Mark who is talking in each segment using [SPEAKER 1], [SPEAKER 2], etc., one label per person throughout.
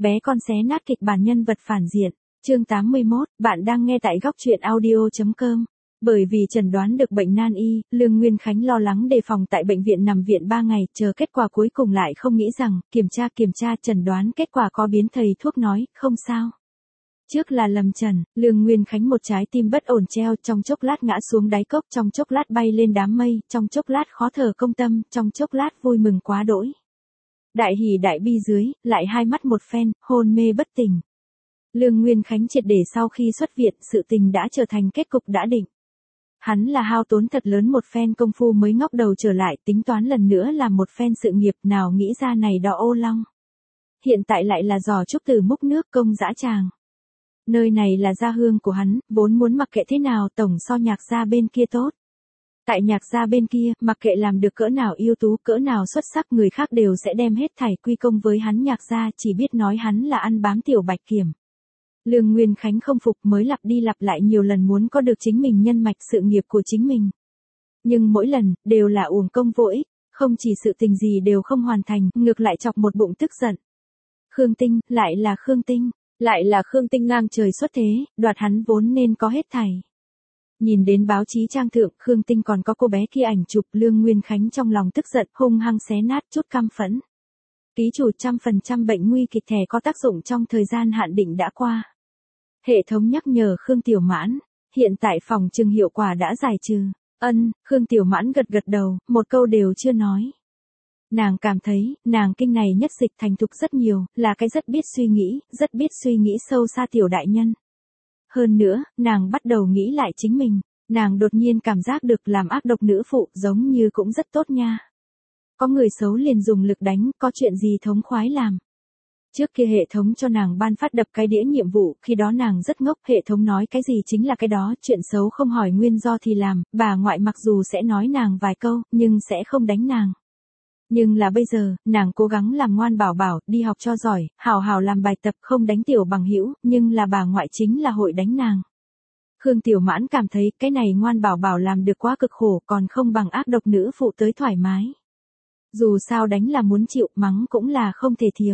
[SPEAKER 1] Bé con xé nát kịch bản nhân vật phản diện. Chương 81, bạn đang nghe tại góc truyện audio.com. Bởi vì chẩn đoán được bệnh nan y, Lương Nguyên Khánh lo lắng đề phòng tại bệnh viện nằm viện 3 ngày, chờ kết quả cuối cùng lại không nghĩ rằng, kiểm tra chẩn đoán kết quả có biến, thầy thuốc nói, không sao. Trước là lầm trần, Lương Nguyên Khánh một trái tim bất ổn treo, trong chốc lát ngã xuống đáy cốc, trong chốc lát bay lên đám mây, trong chốc lát khó thở công tâm, trong chốc lát vui mừng quá đỗi. Đại hỉ đại bi dưới, lại hai mắt một phen, hôn mê bất tỉnh. Lương Nguyên Khánh triệt để sau khi xuất viện, sự tình đã trở thành kết cục đã định. Hắn là hao tốn thật lớn một phen công phu mới ngóc đầu trở lại, tính toán lần nữa làm một phen sự nghiệp, nào nghĩ ra này đó ô long. Hiện tại lại là giò trúc từ múc nước công dã tràng. Nơi này là gia hương của hắn, vốn muốn mặc kệ thế nào tổng so nhạc gia bên kia tốt. Tại nhạc gia bên kia, mặc kệ làm được cỡ nào ưu tú, cỡ nào xuất sắc, người khác đều sẽ đem hết thảy quy công với hắn. Nhạc gia chỉ biết nói hắn là ăn bám tiểu bạch kiểm. Lương Nguyên Khánh không phục, mới lặp đi lặp lại nhiều lần muốn có được chính mình nhân mạch sự nghiệp của chính mình. Nhưng mỗi lần, đều là uổng công vô ích, không chỉ sự tình gì đều không hoàn thành, ngược lại chọc một bụng tức giận. Khương Tinh, lại là Khương Tinh ngang trời xuất thế, đoạt hắn vốn nên có hết thảy. Nhìn đến báo chí trang thượng, Khương Tinh còn có cô bé kia ảnh chụp, Lương Nguyên Khánh trong lòng tức giận, hung hăng xé nát, chút căm phẫn. Ký chủ 100% bệnh nguy kịch, thẻ có tác dụng trong thời gian hạn định đã qua. Hệ thống nhắc nhở Khương Tiểu Mãn, hiện tại phòng trừng hiệu quả đã giải trừ. Khương Tiểu Mãn gật gật đầu, một câu đều chưa nói. Nàng cảm thấy, nàng kinh này nhất dịch thành thục rất nhiều, là cái rất biết suy nghĩ sâu xa tiểu đại nhân. Hơn nữa, nàng bắt đầu nghĩ lại chính mình, nàng đột nhiên cảm giác được làm ác độc nữ phụ giống như cũng rất tốt nha. Có người xấu liền dùng lực đánh, có chuyện gì thống khoái làm. Trước kia hệ thống cho nàng ban phát đập cái đĩa nhiệm vụ, khi đó nàng rất ngốc, hệ thống nói cái gì chính là cái đó, chuyện xấu không hỏi nguyên do thì làm, bà ngoại mặc dù sẽ nói nàng vài câu, nhưng sẽ không đánh nàng. Nhưng là bây giờ, nàng cố gắng làm ngoan bảo bảo, đi học cho giỏi, hào hào làm bài tập, không đánh tiểu bằng hữu, nhưng là bà ngoại chính là hội đánh nàng. Khương Tiểu Mãn cảm thấy cái này ngoan bảo bảo làm được quá cực khổ, còn không bằng ác độc nữ phụ tới thoải mái. Dù sao đánh là muốn chịu, mắng cũng là không thể thiếu.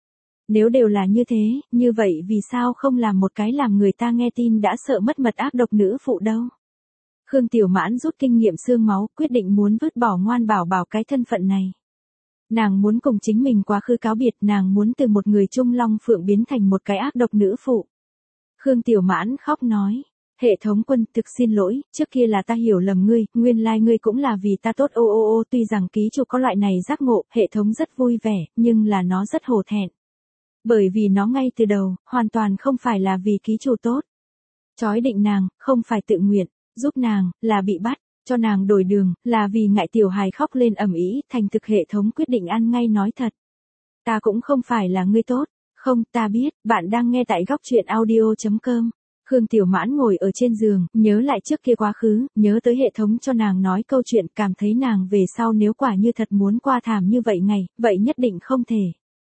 [SPEAKER 1] Nếu đều là như thế, như vậy vì sao không làm một cái làm người ta nghe tin đã sợ mất mật ác độc nữ phụ đâu. Khương Tiểu Mãn rút kinh nghiệm xương máu, quyết định muốn vứt bỏ ngoan bảo bảo cái thân phận này. Nàng muốn cùng chính mình quá khứ cáo biệt, nàng muốn từ một người trung long phượng biến thành một cái ác độc nữ phụ. Khương Tiểu Mãn khóc nói, hệ thống quân, thực xin lỗi, trước kia là ta hiểu lầm ngươi, nguyên lai ngươi cũng là vì ta tốt ô. Tuy rằng ký chủ có loại này giác ngộ, hệ thống rất vui vẻ, nhưng là nó rất hổ thẹn. Bởi vì nó ngay từ đầu, hoàn toàn không phải là vì ký chủ tốt. Chói định nàng, không phải tự nguyện, giúp nàng, là bị bắt, cho nàng đổi đường, là vì ngại tiểu hài khóc lên ầm ĩ, thành thực hệ thống quyết định ăn ngay nói thật. Ta cũng không phải là ngươi tốt, không, ta biết, bạn đang nghe tại góc truyện audio.com. Khương Tiểu Mãn ngồi ở trên giường, nhớ lại trước kia quá khứ, nhớ tới hệ thống cho nàng nói câu chuyện, cảm thấy nàng về sau nếu quả như thật muốn qua thảm như vậy ngày, vậy nhất định không thể.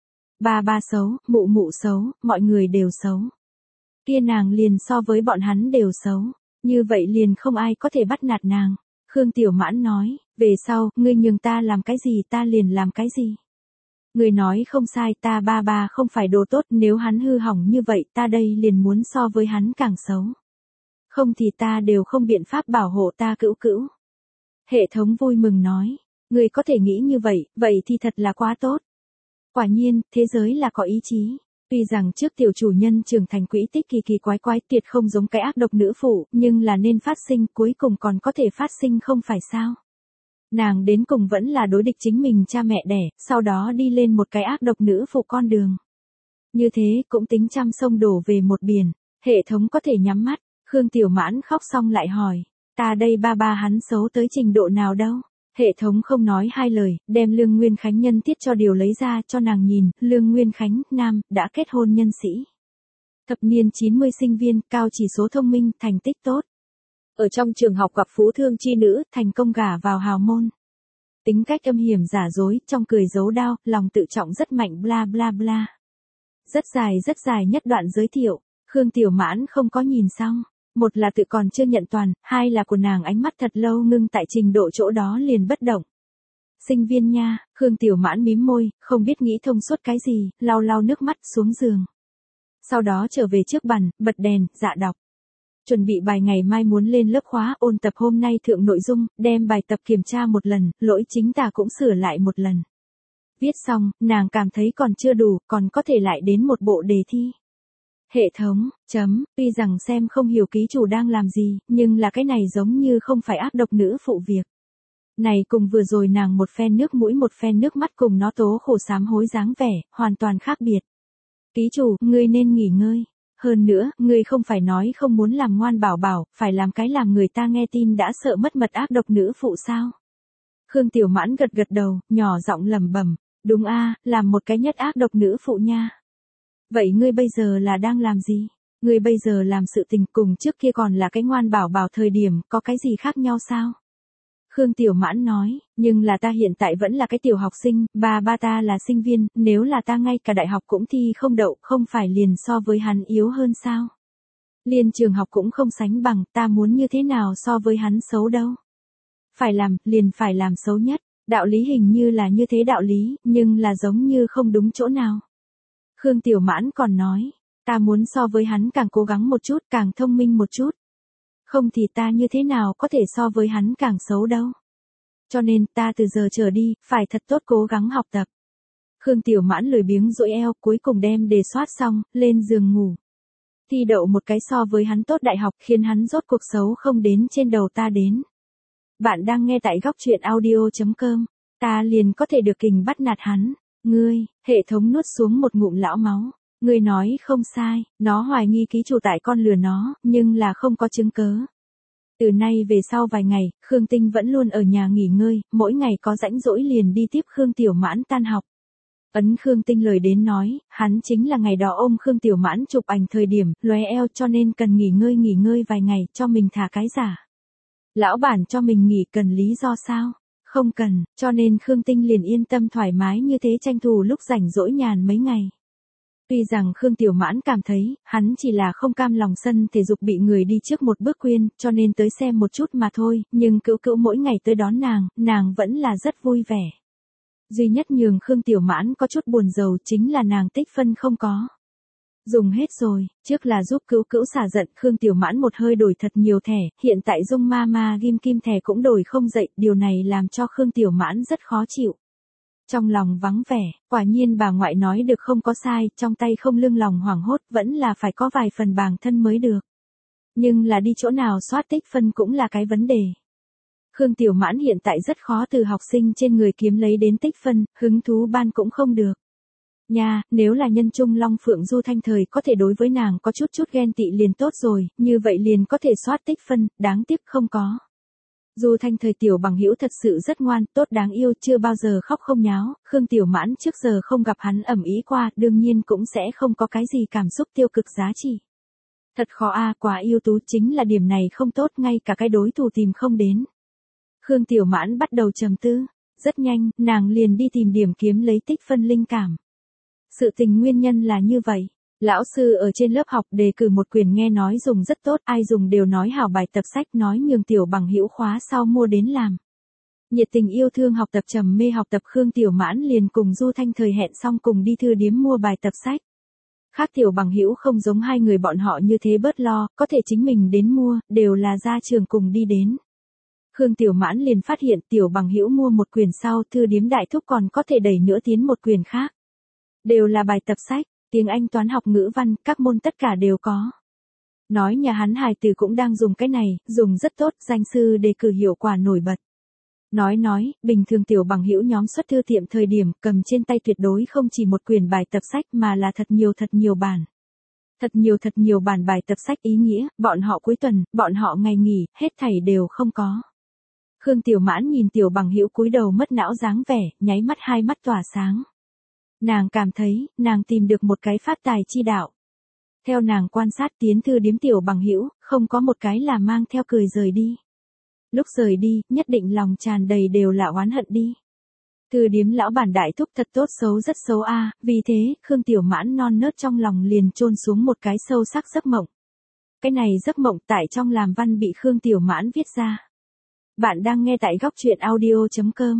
[SPEAKER 1] Ba xấu, mụ xấu, mọi người đều xấu. Kia nàng liền so với bọn hắn đều xấu, như vậy liền không ai có thể bắt nạt nàng. Khương Tiểu Mãn nói, về sau, ngươi nhường ta làm cái gì ta liền làm cái gì. Ngươi nói không sai, ta ba không phải đồ tốt, nếu hắn hư hỏng như vậy ta đây liền muốn so với hắn càng xấu. Không thì ta đều không biện pháp bảo hộ ta cữu. Hệ thống vui mừng nói, ngươi có thể nghĩ như vậy thì thật là quá tốt. Quả nhiên, thế giới là có ý chí. Tuy rằng trước tiểu chủ nhân trưởng thành quỹ tích kỳ quái tuyệt không giống cái ác độc nữ phụ, nhưng là nên phát sinh, cuối cùng còn có thể phát sinh không phải sao. Nàng đến cùng vẫn là đối địch chính mình cha mẹ đẻ, sau đó đi lên một cái ác độc nữ phụ con đường. Như thế cũng tính trăm sông đổ về một biển, hệ thống có thể nhắm mắt. Khương Tiểu Mãn khóc xong lại hỏi, ta đây ba hắn xấu tới trình độ nào đâu. Hệ thống không nói hai lời, đem Lương Nguyên Khánh nhân tiết cho điều lấy ra cho nàng nhìn, Lương Nguyên Khánh, nam, đã kết hôn nhân sĩ. Thập niên 90 sinh viên, cao chỉ số thông minh, thành tích tốt. Ở trong trường học gặp phú thương chi nữ, thành công gả vào hào môn. Tính cách âm hiểm giả dối, trong cười giấu đao, lòng tự trọng rất mạnh bla bla bla. Rất dài nhất đoạn giới thiệu, Khương Tiểu Mãn không có nhìn xong. Một là tự còn chưa nhận toàn, hai là của nàng ánh mắt thật lâu ngưng tại trình độ chỗ đó liền bất động. Sinh viên nha, Khương Tiểu Mãn mím môi, không biết nghĩ thông suốt cái gì, lau lau nước mắt xuống giường. Sau đó trở về trước bàn, bật đèn, dạ đọc. Chuẩn bị bài ngày mai muốn lên lớp khóa, ôn tập hôm nay thượng nội dung, đem bài tập kiểm tra một lần, lỗi chính tả cũng sửa lại một lần. Viết xong, nàng cảm thấy còn chưa đủ, còn có thể lại đến một bộ đề thi. Hệ thống, tuy rằng xem không hiểu ký chủ đang làm gì, nhưng là cái này giống như không phải ác độc nữ phụ việc. Này cùng vừa rồi nàng một phen nước mũi một phen nước mắt cùng nó tố khổ sám hối dáng vẻ, hoàn toàn khác biệt. Ký chủ, ngươi nên nghỉ ngơi. Hơn nữa, ngươi không phải nói không muốn làm ngoan bảo bảo, phải làm cái làm người ta nghe tin đã sợ mất mật ác độc nữ phụ sao? Khương Tiểu Mãn gật gật đầu, nhỏ giọng lẩm bẩm, đúng a, làm một cái nhất ác độc nữ phụ nha. Vậy ngươi bây giờ là đang làm gì? Ngươi bây giờ làm sự tình cùng trước kia còn là cái ngoan bảo bảo thời điểm, có cái gì khác nhau sao? Khương Tiểu Mãn nói, nhưng là ta hiện tại vẫn là cái tiểu học sinh, ba ta là sinh viên, nếu là ta ngay cả đại học cũng thi không đậu, không phải liền so với hắn yếu hơn sao? Liên trường học cũng không sánh bằng, ta muốn như thế nào so với hắn xấu đâu? Phải làm, liền phải làm xấu nhất, đạo lý hình như là như thế đạo lý, nhưng là giống như không đúng chỗ nào. Khương Tiểu Mãn còn nói, ta muốn so với hắn càng cố gắng một chút, càng thông minh một chút. Không thì ta như thế nào có thể so với hắn càng xấu đâu. Cho nên ta từ giờ trở đi, phải thật tốt cố gắng học tập. Khương Tiểu Mãn lười biếng duỗi eo, cuối cùng đem đề soát xong, lên giường ngủ. Thi đậu một cái so với hắn tốt đại học khiến hắn rốt cuộc xấu không đến trên đầu ta đến. Bạn đang nghe tại góc truyện audio.com. Ta liền có thể được kình bắt nạt hắn. Ngươi, hệ thống nuốt xuống một ngụm lão máu. Ngươi nói không sai, nó hoài nghi ký chủ tại con lừa nó, nhưng là không có chứng cớ. Từ nay về sau vài ngày, Khương Tinh vẫn luôn ở nhà nghỉ ngơi, mỗi ngày có rãnh rỗi liền đi tiếp Khương Tiểu Mãn tan học. Ấn Khương Tinh lời đến nói, hắn chính là ngày đó ôm Khương Tiểu Mãn chụp ảnh thời điểm, lóe eo cho nên cần nghỉ ngơi vài ngày, cho mình thả cái giả. Lão bản cho mình nghỉ cần lý do sao? Không cần, cho nên Khương Tinh liền yên tâm thoải mái như thế tranh thủ lúc rảnh rỗi nhàn mấy ngày. Tuy rằng Khương Tiểu Mãn cảm thấy, hắn chỉ là không cam lòng sân thể dục bị người đi trước một bước khuyên, cho nên tới xem một chút mà thôi, nhưng cữu mỗi ngày tới đón nàng vẫn là rất vui vẻ. Duy nhất nhường Khương Tiểu Mãn có chút buồn rầu chính là nàng tích phân không có. Dùng hết rồi, trước là giúp cữu xả giận, Khương Tiểu Mãn một hơi đổi thật nhiều thẻ, hiện tại Dung Mama ghim kim thẻ cũng đổi không dậy, điều này làm cho Khương Tiểu Mãn rất khó chịu. Trong lòng vắng vẻ, quả nhiên bà ngoại nói được không có sai, trong tay không lưng lòng hoảng hốt, vẫn là phải có vài phần bàng thân mới được. Nhưng là đi chỗ nào soát tích phân cũng là cái vấn đề. Khương Tiểu Mãn hiện tại rất khó từ học sinh trên người kiếm lấy đến tích phân, hứng thú ban cũng không được. Nha, nếu là nhân trung Long Phượng Du Thanh thời có thể đối với nàng có chút ghen tị liền tốt rồi, như vậy liền có thể soát tích phân, đáng tiếc không có. Du Thanh thời tiểu bằng hữu thật sự rất ngoan, tốt đáng yêu, chưa bao giờ khóc không nháo, Khương Tiểu Mãn trước giờ không gặp hắn ẩm ý qua, đương nhiên cũng sẽ không có cái gì cảm xúc tiêu cực giá trị. Thật khó a, quá ưu tú chính là điểm này không tốt, ngay cả cái đối thủ tìm không đến. Khương Tiểu Mãn bắt đầu trầm tư, rất nhanh, nàng liền đi tìm điểm kiếm lấy tích phân linh cảm. Sự tình nguyên nhân là như vậy. Lão sư ở trên lớp học đề cử một quyển nghe nói dùng rất tốt, ai dùng đều nói hảo bài tập sách, nói nhường tiểu bằng hữu khóa sau mua đến làm. Nhiệt tình yêu thương học tập trầm mê học tập, Khương Tiểu Mãn liền cùng Du Thanh thời hẹn xong cùng đi thư điếm mua bài tập sách. Khác tiểu bằng hữu không giống hai người bọn họ như thế bớt lo, có thể chính mình đến mua, đều là ra trường cùng đi đến. Khương Tiểu Mãn liền phát hiện tiểu bằng hữu mua một quyển sau, thư điếm đại thúc còn có thể đẩy nữa tiến một quyển khác. Đều là bài tập sách, tiếng Anh toán học ngữ văn, các môn tất cả đều có. Nói nhà hắn hài tử cũng đang dùng cái này, dùng rất tốt, danh sư đề cử hiệu quả nổi bật. Nói, bình thường tiểu bằng hữu nhóm xuất thư tiệm thời điểm cầm trên tay tuyệt đối không chỉ một quyển bài tập sách mà là thật nhiều bản. Thật nhiều bản bài tập sách ý nghĩa, bọn họ cuối tuần, bọn họ ngày nghỉ, hết thảy đều không có. Khương Tiểu Mãn nhìn tiểu bằng hữu cúi đầu mất não dáng vẻ, nháy mắt hai mắt tỏa sáng. Nàng cảm thấy, nàng tìm được một cái phát tài chi đạo. Theo nàng quan sát tiến thư điếm tiểu bằng hữu, không có một cái là mang theo cười rời đi. Lúc rời đi, nhất định lòng tràn đầy đều là oán hận đi. Thư điếm lão bản đại thúc thật tốt xấu rất xấu a, vì thế, Khương Tiểu Mãn non nớt trong lòng liền chôn xuống một cái sâu sắc giấc mộng. Cái này giấc mộng tại trong làm văn bị Khương Tiểu Mãn viết ra. Bạn đang nghe tại góc truyện audio.com.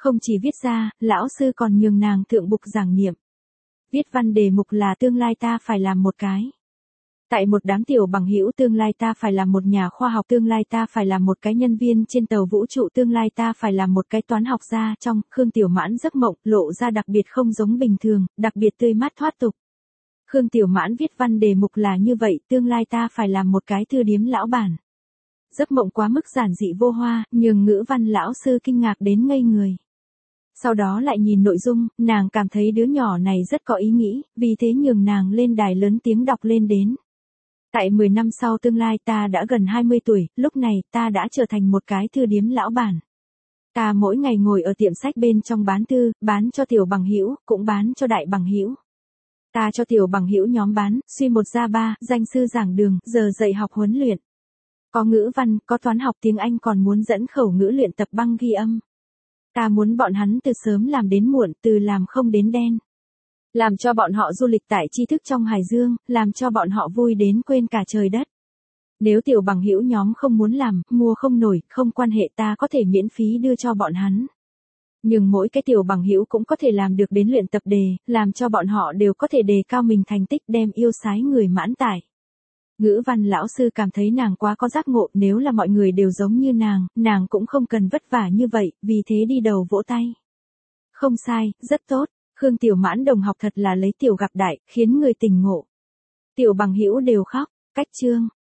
[SPEAKER 1] Không chỉ viết ra, lão sư còn nhường nàng thượng bục giảng niệm. Viết văn đề mục là tương lai ta phải làm một cái. Tại một đám tiểu bằng hữu tương lai ta phải làm một nhà khoa học, tương lai ta phải làm một cái nhân viên trên tàu vũ trụ, tương lai ta phải làm một cái toán học gia. Trong Khương Tiểu Mãn giấc mộng lộ ra đặc biệt không giống bình thường, đặc biệt tươi mát thoát tục. Khương Tiểu Mãn viết văn đề mục là như vậy, tương lai ta phải làm một cái thư điếm lão bản. Giấc mộng quá mức giản dị vô hoa, nhường ngữ văn lão sư kinh ngạc đến ngây người. Sau đó lại nhìn nội dung, nàng cảm thấy đứa nhỏ này rất có ý nghĩ, vì thế nhường nàng lên đài lớn tiếng đọc lên đến. Tại 10 năm sau tương lai ta đã gần 20 tuổi, lúc này ta đã trở thành một cái thư điếm lão bản. Ta mỗi ngày ngồi ở tiệm sách bên trong bán thư, bán cho tiểu bằng hữu, cũng bán cho đại bằng hữu. Ta cho tiểu bằng hữu nhóm bán, suy một ra ba, danh sư giảng đường, giờ dạy học huấn luyện. Có ngữ văn, có toán học, tiếng Anh, còn muốn dẫn khẩu ngữ luyện tập băng ghi âm. Ta muốn bọn hắn từ sớm làm đến muộn, từ làm không đến đen. Làm cho bọn họ du lịch tại tri thức trong Hải Dương, làm cho bọn họ vui đến quên cả trời đất. Nếu tiểu bằng hữu nhóm không muốn làm, mua không nổi, không quan hệ, ta có thể miễn phí đưa cho bọn hắn. Nhưng mỗi cái tiểu bằng hữu cũng có thể làm được đến luyện tập đề, làm cho bọn họ đều có thể đề cao mình thành tích, đem yêu sái người mãn tải. Ngữ văn lão sư cảm thấy nàng quá có giác ngộ, nếu là mọi người đều giống như nàng cũng không cần vất vả như vậy, vì thế đi đầu vỗ tay. Không sai, rất tốt, Khương Tiểu Mãn đồng học thật là lấy tiểu gặp đại, khiến người tỉnh ngộ. Tiểu bằng hữu đều khóc, cách chương.